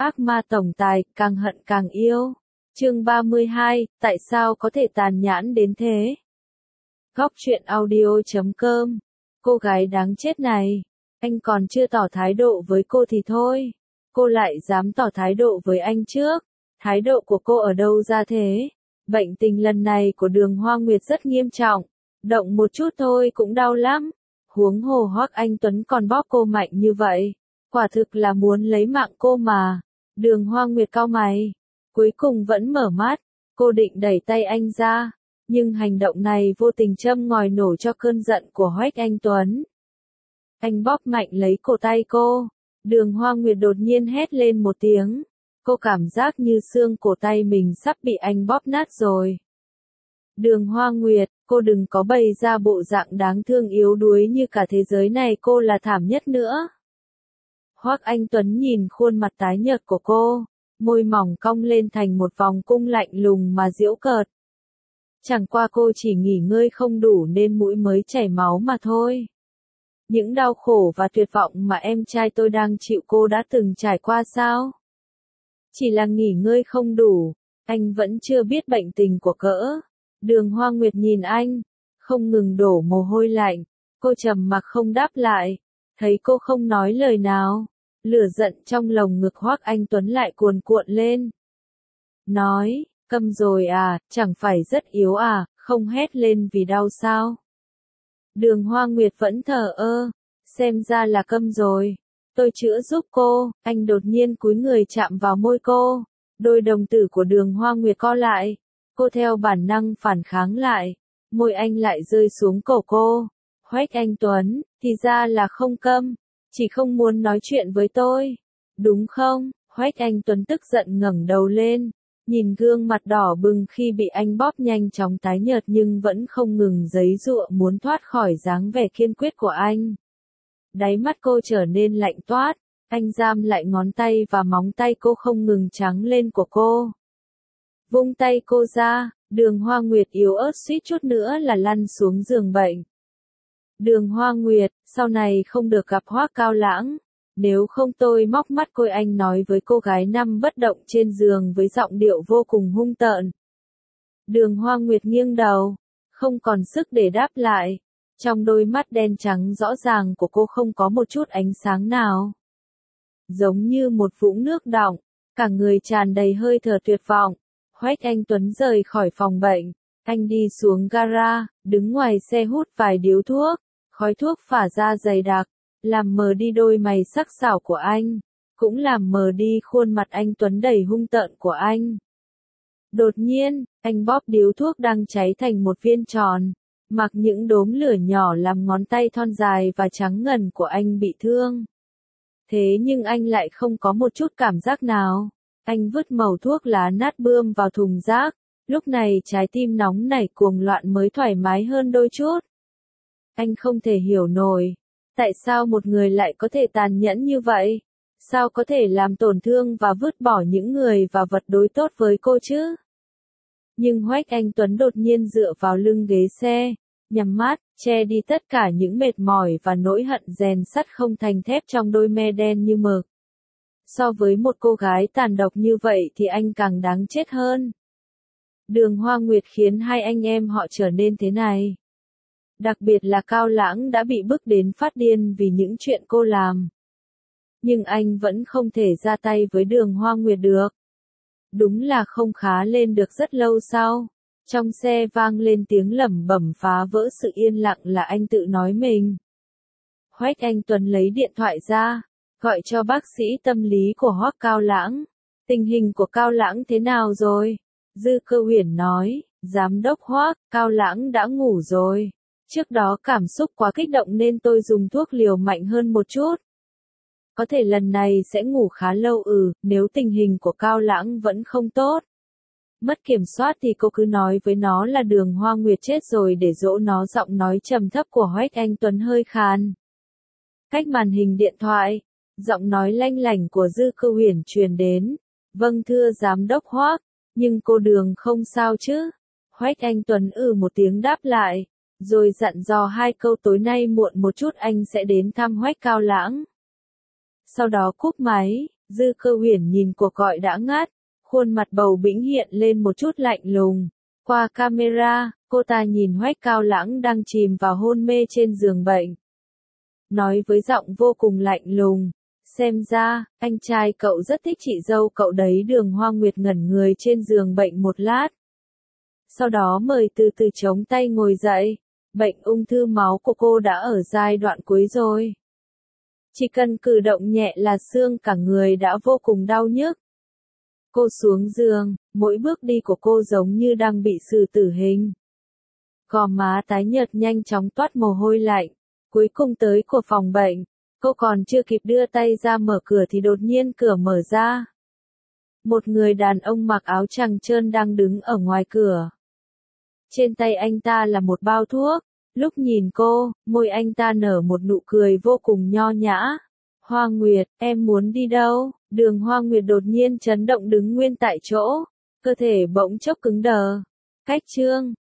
Ác ma tổng tài, càng hận càng yêu. Chương 32, tại sao có thể tàn nhẫn đến thế? Góc truyện audio.com. Cô gái đáng chết này, anh còn chưa tỏ thái độ với cô thì thôi, cô lại dám tỏ thái độ với anh trước. Thái độ của cô ở đâu ra thế? Bệnh tình lần này của Đường Hoa Nguyệt rất nghiêm trọng, động một chút thôi cũng đau lắm. Huống hồ Hoắc Anh Tuấn còn bóp cô mạnh như vậy, quả thực là muốn lấy mạng cô mà. Đường Hoa Nguyệt cau mày, cuối cùng vẫn mở mắt, cô định đẩy tay anh ra, nhưng hành động này vô tình châm ngòi nổ cho cơn giận của Hoắc Anh Tuấn. Anh bóp mạnh lấy cổ tay cô, Đường Hoa Nguyệt đột nhiên hét lên một tiếng, cô cảm giác như xương cổ tay mình sắp bị anh bóp nát rồi. Đường Hoa Nguyệt, cô đừng có bày ra bộ dạng đáng thương yếu đuối như cả thế giới này cô là thảm nhất nữa. Hoắc Anh Tuấn nhìn khuôn mặt tái nhợt của cô, môi mỏng cong lên thành một vòng cung lạnh lùng mà giễu cợt. Chẳng qua cô chỉ nghỉ ngơi không đủ nên mũi mới chảy máu mà thôi. Những đau khổ và tuyệt vọng mà em trai tôi đang chịu cô đã từng trải qua sao? Chỉ là nghỉ ngơi không đủ, anh vẫn chưa biết bệnh tình của cỡ. Đường Hoa Nguyệt nhìn anh, không ngừng đổ mồ hôi lạnh, cô trầm mặc không đáp lại, thấy cô không nói lời nào, lửa giận trong lồng ngực Hoắc Anh Tuấn lại cuồn cuộn lên. Nói, câm rồi à, chẳng phải rất yếu à, không hét lên vì đau sao? Đường Hoa Nguyệt vẫn thờ ơ, xem ra là câm rồi, tôi chữa giúp cô. Anh đột nhiên cúi người chạm vào môi cô, đôi đồng tử của Đường Hoa Nguyệt co lại, cô theo bản năng phản kháng lại, môi anh lại rơi xuống cổ cô. Hoắc Anh Tuấn, thì ra là không câm, chỉ không muốn nói chuyện với tôi, đúng không? Hoắc Anh Tuấn tức giận ngẩng đầu lên, nhìn gương mặt đỏ bừng khi bị anh bóp nhanh chóng tái nhợt nhưng vẫn không ngừng giãy giụa muốn thoát khỏi dáng vẻ kiên quyết của anh. Đáy mắt cô trở nên lạnh toát, anh giam lại ngón tay và móng tay cô không ngừng trắng lên của cô. Vung tay cô ra, Đường Hoa Nguyệt yếu ớt suýt chút nữa là lăn xuống giường bệnh. Đường Hoa Nguyệt, sau này không được gặp Hoắc Cao Lãng, nếu không tôi móc mắt coi, anh nói với cô gái nằm bất động trên giường với giọng điệu vô cùng hung tợn. Đường Hoa Nguyệt nghiêng đầu, không còn sức để đáp lại, trong đôi mắt đen trắng rõ ràng của cô không có một chút ánh sáng nào. Giống như một vũng nước đọng, cả người tràn đầy hơi thở tuyệt vọng. Hoắc Anh Tuấn rời khỏi phòng bệnh, anh đi xuống gara, đứng ngoài xe hút vài điếu thuốc, khói thuốc phả ra dày đặc, làm mờ đi đôi mày sắc sảo của anh, cũng làm mờ đi khuôn mặt anh Tuấn đầy hung tợn của anh. Đột nhiên, anh bóp điếu thuốc đang cháy thành một viên tròn, mặc những đốm lửa nhỏ làm ngón tay thon dài và trắng ngần của anh bị thương. Thế nhưng anh lại không có một chút cảm giác nào. Anh vứt mẩu thuốc lá nát bươm vào thùng rác, lúc này trái tim nóng nảy cuồng loạn mới thoải mái hơn đôi chút. Anh không thể hiểu nổi, tại sao một người lại có thể tàn nhẫn như vậy? Sao có thể làm tổn thương và vứt bỏ những người và vật đối tốt với cô chứ? Nhưng Hoắc Anh Tuấn đột nhiên dựa vào lưng ghế xe, nhắm mắt, che đi tất cả những mệt mỏi và nỗi hận rèn sắt không thành thép trong đôi me đen như mực. So với một cô gái tàn độc như vậy thì anh càng đáng chết hơn. Đường Hoa Nguyệt khiến hai anh em họ trở nên thế này. Đặc biệt là Cao Lãng đã bị bức đến phát điên vì những chuyện cô làm. Nhưng anh vẫn không thể ra tay với Đường Hoa Nguyệt được. Đúng là không khá lên được rất lâu sau. Trong xe vang lên tiếng lẩm bẩm phá vỡ sự yên lặng là anh tự nói mình. Hoắc Anh Tuấn lấy điện thoại ra, gọi cho bác sĩ tâm lý của Hoắc Cao Lãng. Tình hình của Cao Lãng thế nào rồi? Dư Cơ Huyền nói, giám đốc Hoắc, Cao Lãng đã ngủ rồi. Trước đó cảm xúc quá kích động nên tôi dùng thuốc liều mạnh hơn một chút. Có thể lần này sẽ ngủ khá lâu nếu tình hình của Cao Lãng vẫn không tốt. Mất kiểm soát thì cô cứ nói với nó là Đường Hoa Nguyệt chết rồi để dỗ nó. Giọng nói trầm thấp của Hoắc Anh Tuấn hơi khàn. Cách màn hình điện thoại, giọng nói lanh lảnh của Dư Cơ Huyền truyền đến. Vâng thưa giám đốc Hoắc, nhưng cô Đường không sao chứ? Hoắc Anh Tuấn một tiếng đáp lại, rồi dặn dò hai câu tối nay muộn một chút anh sẽ đến thăm Hoắc Cao Lãng. Sau đó cúp máy, Dư Cơ Huyền nhìn cuộc gọi đã ngắt, khuôn mặt bầu bĩnh hiện lên một chút lạnh lùng. Qua camera, cô ta nhìn Hoách Cao Lãng đang chìm vào hôn mê trên giường bệnh. Nói với giọng vô cùng lạnh lùng, xem ra, anh trai cậu rất thích chị dâu cậu đấy. Đường Hoa Nguyệt ngẩn người trên giường bệnh một lát. Sau đó mời từ từ chống tay ngồi dậy. Bệnh ung thư máu của cô đã ở giai đoạn cuối rồi. Chỉ cần cử động nhẹ là xương cả người đã vô cùng đau nhức. Cô xuống giường, mỗi bước đi của cô giống như đang bị xử tử hình. Gò má tái nhợt nhanh chóng toát mồ hôi lạnh. Cuối cùng tới của phòng bệnh, cô còn chưa kịp đưa tay ra mở cửa thì đột nhiên cửa mở ra. Một người đàn ông mặc áo trắng trơn đang đứng ở ngoài cửa. Trên tay anh ta là một bao thuốc. Lúc nhìn cô, môi anh ta nở một nụ cười vô cùng nho nhã. Hoa Nguyệt, em muốn đi đâu? Đường Hoa Nguyệt đột nhiên chấn động đứng nguyên tại chỗ. Cơ thể bỗng chốc cứng đờ. Cách chương